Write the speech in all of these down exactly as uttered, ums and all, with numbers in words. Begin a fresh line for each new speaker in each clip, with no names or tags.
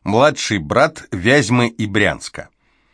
младший брат Вязьмы и Брянска.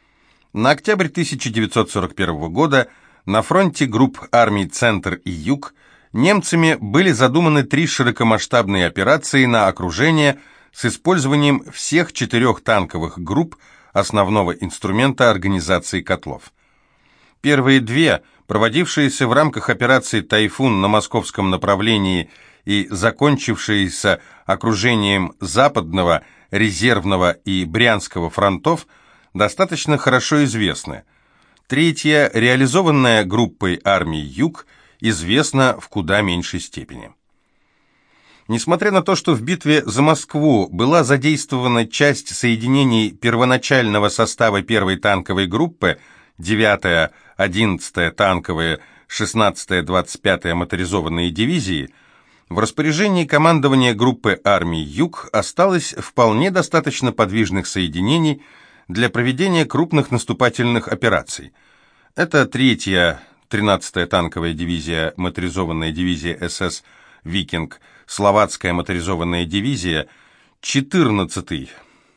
На октябрь тысяча девятьсот сорок первого года на фронте групп армий «Центр» и «Юг» немцами были задуманы три широкомасштабные операции на окружение с использованием всех четырех танковых групп основного инструмента организации котлов. Первые две, проводившиеся в рамках операции «Тайфун» на московском направлении и закончившиеся окружением Западного, Резервного и Брянского фронтов, достаточно хорошо известны. Третья, реализованная группой армий «Юг», известна в куда меньшей степени. Несмотря на то, что в битве за Москву была задействована часть соединений первоначального состава первой танковой группы, девятая, одиннадцатая танковые, шестнадцатая, двадцать пятая моторизованные дивизии, в распоряжении командования группы армий «Юг» осталось вполне достаточно подвижных соединений для проведения крупных наступательных операций. Это третья, тринадцатая танковая дивизия, моторизованная дивизия СС «Викинг», словацкая моторизованная дивизия, четырнадцатая,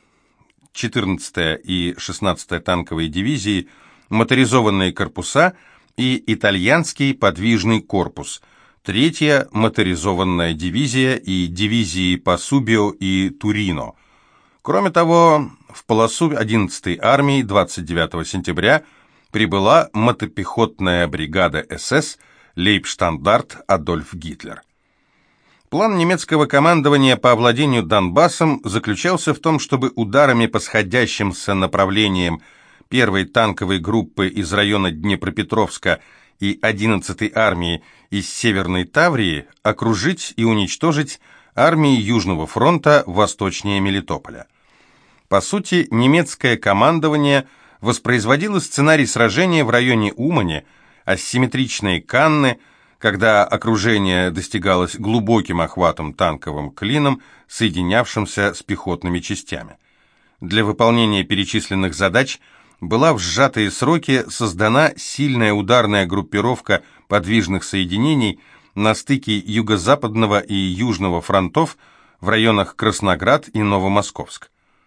четырнадцатая и шестнадцатая танковые дивизии, моторизованные корпуса и итальянский подвижный корпус, третья моторизованная дивизия и дивизии Пасубио и Турино. Кроме того, в полосу одиннадцатой армии двадцать девятого сентября прибыла мотопехотная бригада СС «Лейбштандарт Адольф Гитлер». План немецкого командования по овладению Донбассом заключался в том, чтобы ударами по сходящимся направлениям первой танковой группы из района Днепропетровска и одиннадцатой армии из Северной Таврии окружить и уничтожить армии Южного фронта восточнее Мелитополя. По сути, немецкое командование воспроизводило сценарий сражения в районе Умани, асимметричные Канны, когда окружение достигалось глубоким охватом танковым клином, соединявшимся с пехотными частями. Для выполнения перечисленных задач была в сжатые сроки создана сильная ударная группировка подвижных соединений на стыке Юго-Западного и Южного фронтов в районах Красноград и Новомосковск.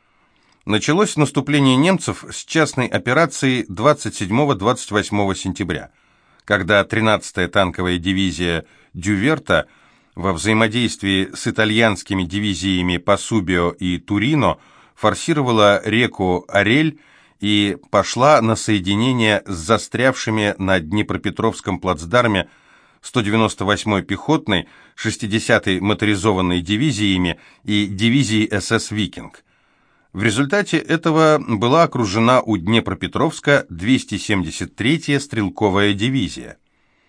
Началось наступление немцев с частной операции двадцать седьмого — двадцать восьмого сентября, когда тринадцатая танковая дивизия Дюверта во взаимодействии с итальянскими дивизиями Пасубио и Турино форсировала реку Орель и пошла на соединение с застрявшими на Днепропетровском плацдарме сто девяносто восьмой пехотной, шестидесятой моторизованной дивизиями и дивизией СС «Викинг». В результате этого была окружена у Днепропетровска двести семьдесят третья стрелковая дивизия.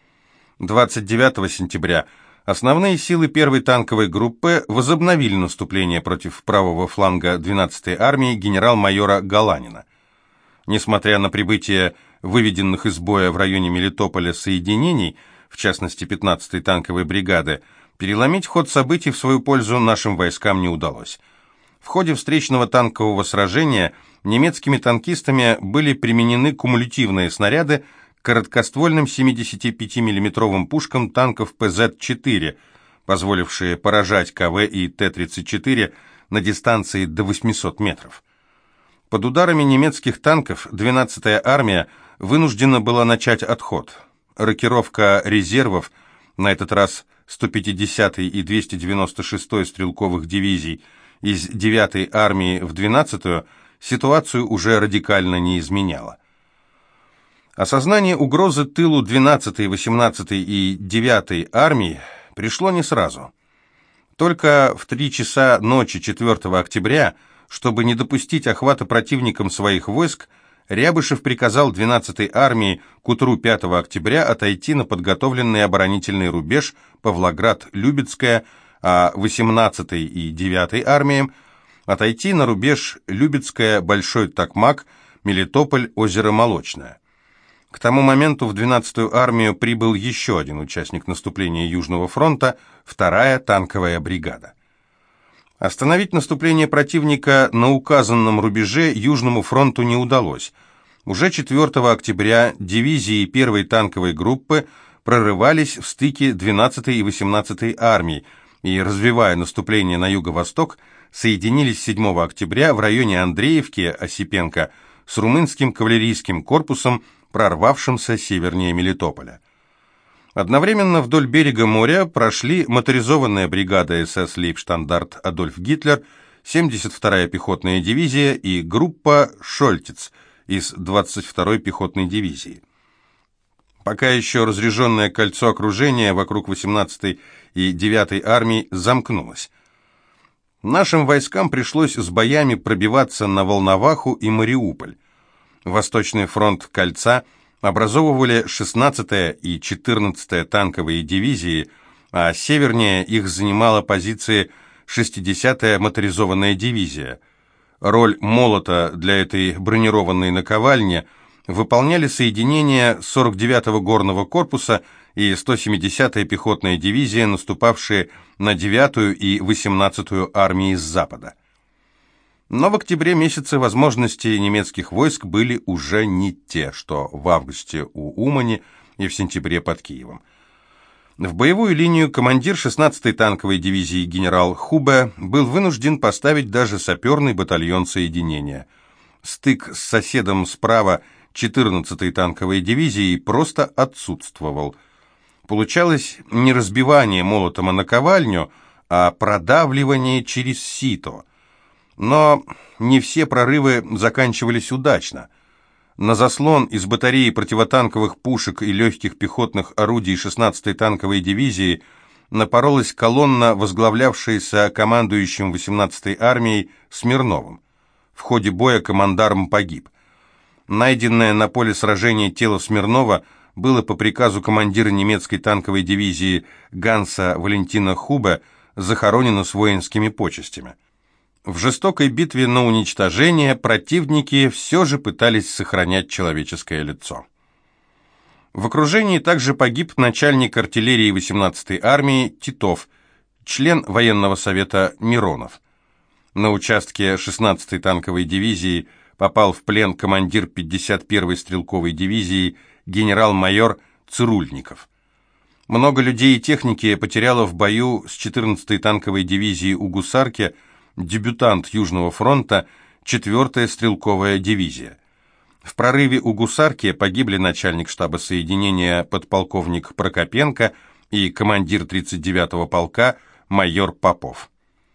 двадцать девятого сентября основные силы первой танковой группы возобновили наступление против правого фланга двенадцатой армии генерал-майора Галанина. Несмотря на прибытие выведенных из боя в районе Мелитополя соединений, в частности пятнадцатой танковой бригады, переломить ход событий в свою пользу нашим войскам не удалось. В ходе встречного танкового сражения немецкими танкистами были применены кумулятивные снаряды к короткоствольным семидесятипятимиллиметровым пушкам танков Пэ Зэт четыре, позволившие поражать Ка Вэ и Тэ тридцать четыре на дистанции до восьмисот метров. Под ударами немецких танков двенадцатая армия вынуждена была начать отход. Рокировка резервов, на этот раз сто пятидесятой и двести девяносто шестой стрелковых дивизий, из девятой армии в двенадцатую, ситуацию уже радикально не изменяло. Осознание угрозы тылу двенадцатой, восемнадцатой и девятой армий пришло не сразу. Только в три часа ночи четвёртого октября, чтобы не допустить охвата противником своих войск, Рябышев приказал двенадцатой армии к утру пятого октября отойти на подготовленный оборонительный рубеж Павлоград-Любецкая, а восемнадцатой и девятой армиям отойти на рубеж Любецкая, Большой Токмак, Мелитополь, озеро Молочное. К тому моменту в двенадцатую армию прибыл еще один участник наступления Южного фронта, вторая танковая бригада. Остановить наступление противника на указанном рубеже Южному фронту не удалось. Уже четвёртого октября дивизии первой танковой группы прорывались в стыке двенадцатой и восемнадцатой армий и, развивая наступление на юго-восток, соединились седьмого октября в районе Андреевки, Осипенко, с румынским кавалерийским корпусом, прорвавшимся севернее Мелитополя. Одновременно вдоль берега моря прошли моторизованная бригада СС «Лейбштандарт» Адольф Гитлер, семьдесят вторая пехотная дивизия и группа «Шольтиц» из двадцать второй пехотной дивизии. Пока еще разряженное кольцо окружения вокруг восемнадцатой и девятой армий замкнулось. Нашим войскам пришлось с боями пробиваться на Волноваху и Мариуполь. Восточный фронт кольца образовывали шестнадцатая и четырнадцатая танковые дивизии, а севернее их занимала позиции шестидесятая моторизованная дивизия. Роль молота для этой бронированной наковальни выполняли соединения сорок девятого горного корпуса и сто семидесятая пехотная дивизия, наступавшие на девятую и восемнадцатую армии с запада. Но в октябре месяце возможности немецких войск были уже не те, что в августе у Умани и в сентябре под Киевом. В боевую линию командир шестнадцатой танковой дивизии генерал Хубе был вынужден поставить даже саперный батальон соединения. Стык с соседом справа четырнадцатой танковой дивизии просто отсутствовал. Получалось не разбивание молотом о наковальню, а продавливание через сито. Но не все прорывы заканчивались удачно. На заслон из батареи противотанковых пушек и легких пехотных орудий шестнадцатой танковой дивизии напоролась колонна, возглавлявшаяся командующим восемнадцатой армией Смирновым. В ходе боя командарм погиб. Найденное на поле сражения тело Смирнова было по приказу командира немецкой танковой дивизии Ганса Валентина Хубе захоронено с воинскими почестями. В жестокой битве на уничтожение противники все же пытались сохранять человеческое лицо. В окружении также погиб начальник артиллерии восемнадцатой армии Титов, член военного совета Миронов. На участке шестнадцатой танковой дивизии попал в плен командир пятьдесят первой стрелковой дивизии генерал-майор Цирульников. Много людей и техники потеряло в бою с четырнадцатой танковой дивизией у Гусарки дебютант Южного фронта, четвёртая стрелковая дивизия. В прорыве у Гусарки погибли начальник штаба соединения подполковник Прокопенко и командир тридцать девятого полка майор Попов.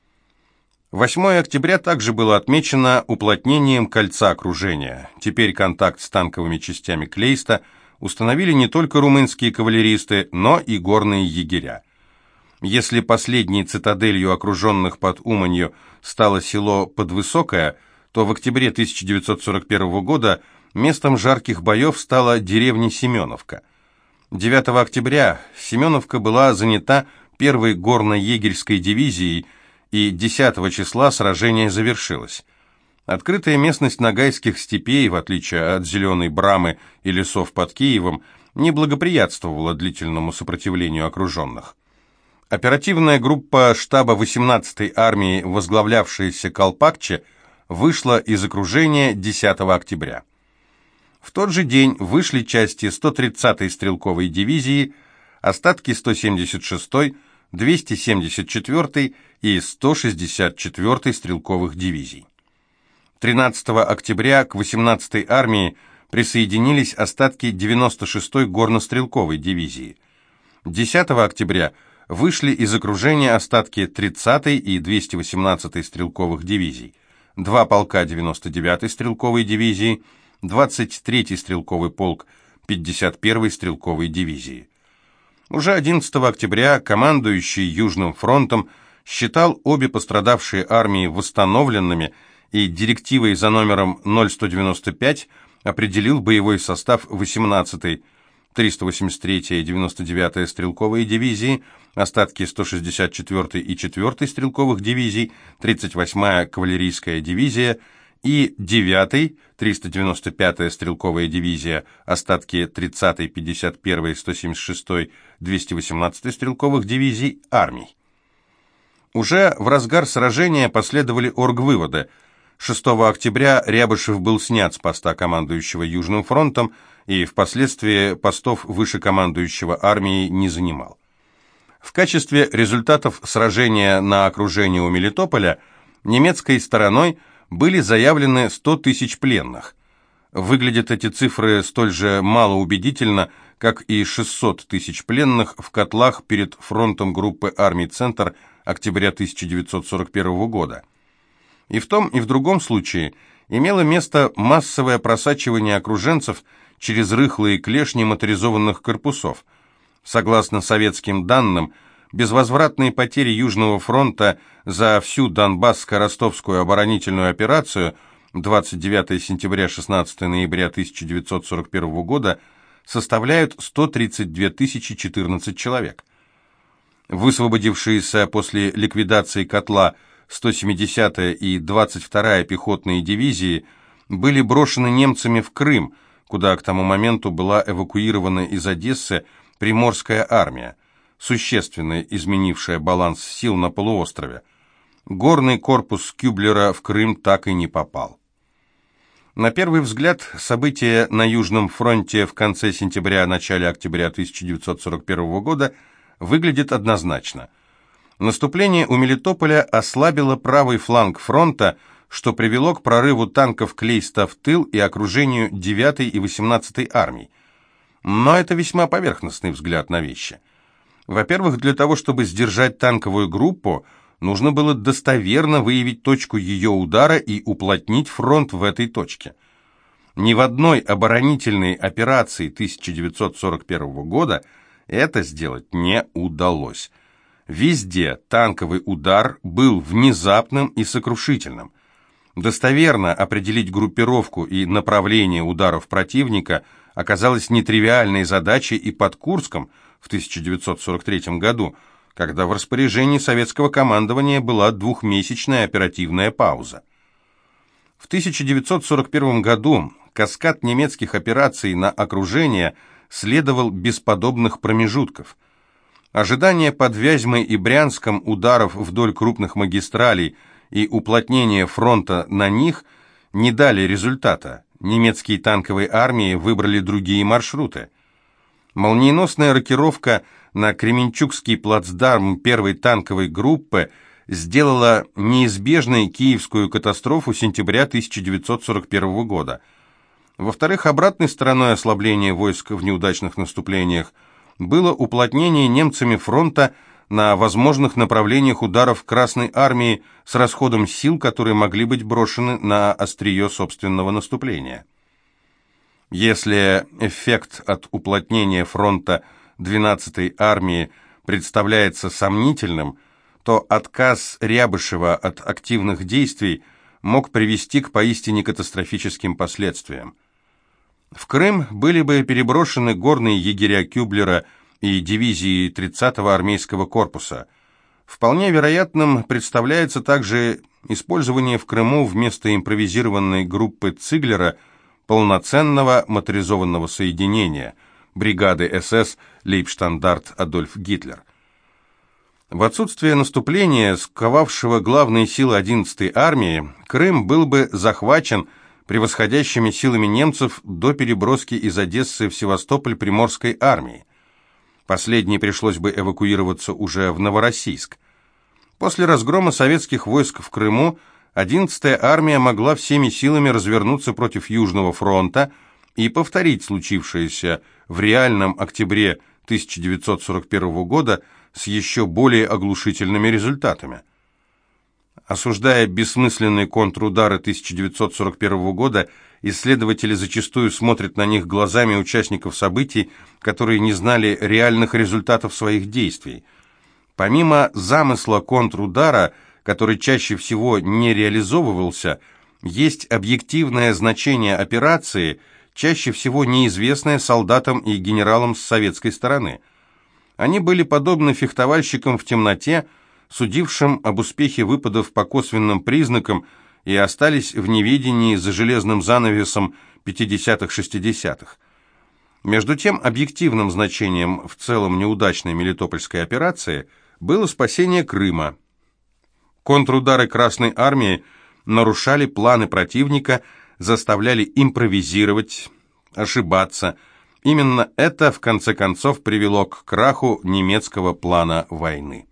восьмое октября также было отмечено уплотнением кольца окружения. Теперь контакт с танковыми частями Клейста установили не только румынские кавалеристы, но и горные егеря. Если последней цитаделью окруженных под Уманью стало село Подвысокое, то в октябре тысяча девятьсот сорок первого года местом жарких боев стала деревня Семеновка. девятого октября Семеновка была занята первой горно-егерской дивизией, и десятого числа сражение завершилось. Открытая местность Ногайских степей, в отличие от Зеленой Брамы и лесов под Киевом, не благоприятствовала длительному сопротивлению окруженных. Оперативная группа штаба восемнадцатой армии, возглавлявшаяся Колпакче, вышла из окружения десятого октября. В тот же день вышли части сто тридцатой стрелковой дивизии, остатки сто семьдесят шестой, двести семьдесят четвёртой и сто шестьдесят четвёртой стрелковых дивизий. тринадцатого октября к восемнадцатой армии присоединились остатки девяносто шестой горнострелковой дивизии. десятого октября вышли из окружения остатки тридцатой и двухсот восемнадцатой стрелковых дивизий, два полка девяносто девятой стрелковой дивизии, двадцать третий стрелковый полк пятьдесят первой стрелковой дивизии. Уже одиннадцатого октября командующий Южным фронтом считал обе пострадавшие армии восстановленными и директивой за номером ноль сто девяносто пять определил боевой состав восемнадцатой, триста восемьдесят третья и девяносто девятая стрелковые дивизии, остатки сто шестьдесят четвёртой и четвёртой стрелковых дивизий, тридцать восьмая кавалерийская дивизия и девятой, триста девяносто пятая стрелковая дивизия, остатки тридцатой, пятьдесят первой, сто семьдесят шестой, двухсот восемнадцатой стрелковых дивизий армий. Уже в разгар сражения последовали оргвыводы. шестого октября Рябышев был снят с поста командующего Южным фронтом и впоследствии постов вышекомандующего армией не занимал. В качестве результатов сражения на окружении у Мелитополя Немецкой стороной были заявлены сто тысяч пленных. Выглядят эти цифры столь же малоубедительно, как и шестьсот тысяч пленных в котлах перед фронтом группы армий «Центр» октября тысяча девятьсот сорок первого года. И в том, и в другом случае имело место массовое просачивание окруженцев через рыхлые клешни моторизованных корпусов. Согласно советским данным, безвозвратные потери Южного фронта за всю Донбасско-Ростовскую оборонительную операцию двадцать девятого сентября — шестнадцатого ноября тысяча девятьсот сорок первого года составляют сто тридцать две тысячи четырнадцать человек. Высвободившиеся после ликвидации котла сто семидесятая и двадцать вторая пехотные дивизии были брошены немцами в Крым, куда к тому моменту была эвакуирована из Одессы Приморская армия, существенно изменившая баланс сил на полуострове. Горный корпус Кюблера в Крым так и не попал. На первый взгляд, события на Южном фронте в конце сентября-начале октября тысяча девятьсот сорок первого года выглядят однозначно. Наступление у Мелитополя ослабило правый фланг фронта, что привело к прорыву танков Клейста в тыл и окружению девятой и восемнадцатой армий. Но это весьма поверхностный взгляд на вещи. Во-первых, для того, чтобы сдержать танковую группу, нужно было достоверно выявить точку ее удара и уплотнить фронт в этой точке. Ни в одной оборонительной операции тысяча девятьсот сорок первого года это сделать не удалось. Везде танковый удар был внезапным и сокрушительным. Достоверно определить группировку и направление ударов противника оказалось нетривиальной задачей и под Курском в тысяча девятьсот сорок третьем году, когда в распоряжении советского командования была двухмесячная оперативная пауза. В тысяча девятьсот сорок первом году каскад немецких операций на окружение следовал без подобных промежутков. Ожидание под Вязьмой и Брянском ударов вдоль крупных магистралей и уплотнение фронта на них не дали результата. Немецкие танковые армии выбрали другие маршруты. Молниеносная рокировка на Кременчугский плацдарм первой танковой группы сделала неизбежной киевскую катастрофу сентября тысяча девятьсот сорок первого года. Во-вторых, обратной стороной ослабления войск в неудачных наступлениях было уплотнение немцами фронта на возможных направлениях ударов Красной армии с расходом сил, которые могли быть брошены на острие собственного наступления. Если эффект от уплотнения фронта двенадцатой армии представляется сомнительным, то отказ Рябышева от активных действий мог привести к поистине катастрофическим последствиям. В Крым были бы переброшены горные егеря Кюблера и дивизии тридцатого армейского корпуса. Вполне вероятным представляется также использование в Крыму вместо импровизированной группы Циглера полноценного моторизованного соединения бригады СС Лейбштандарт Адольф Гитлер. В отсутствие наступления, сковавшего главные силы одиннадцатой армии, Крым был бы захвачен превосходящими силами немцев до переброски из Одессы в Севастополь Приморской армии. Последней пришлось бы эвакуироваться уже в Новороссийск. После разгрома советских войск в Крыму одиннадцатая армия могла всеми силами развернуться против Южного фронта и повторить случившееся в реальном октябре тысяча девятьсот сорок первого года с еще более оглушительными результатами. Осуждая бессмысленные контрудары тысяча девятьсот сорок первого года, исследователи зачастую смотрят на них глазами участников событий, которые не знали реальных результатов своих действий. Помимо замысла контрудара, который чаще всего не реализовывался, есть объективное значение операции, чаще всего неизвестное солдатам и генералам с советской стороны. Они были подобны фехтовальщикам в темноте, судившим об успехе выпадов по косвенным признакам, и остались в неведении за железным занавесом пятидесятых-шестидесятых. Между тем, объективным значением в целом неудачной Мелитопольской операции было спасение Крыма. Контрудары Красной армии нарушали планы противника, заставляли импровизировать, ошибаться. Именно это, в конце концов, привело к краху немецкого плана войны.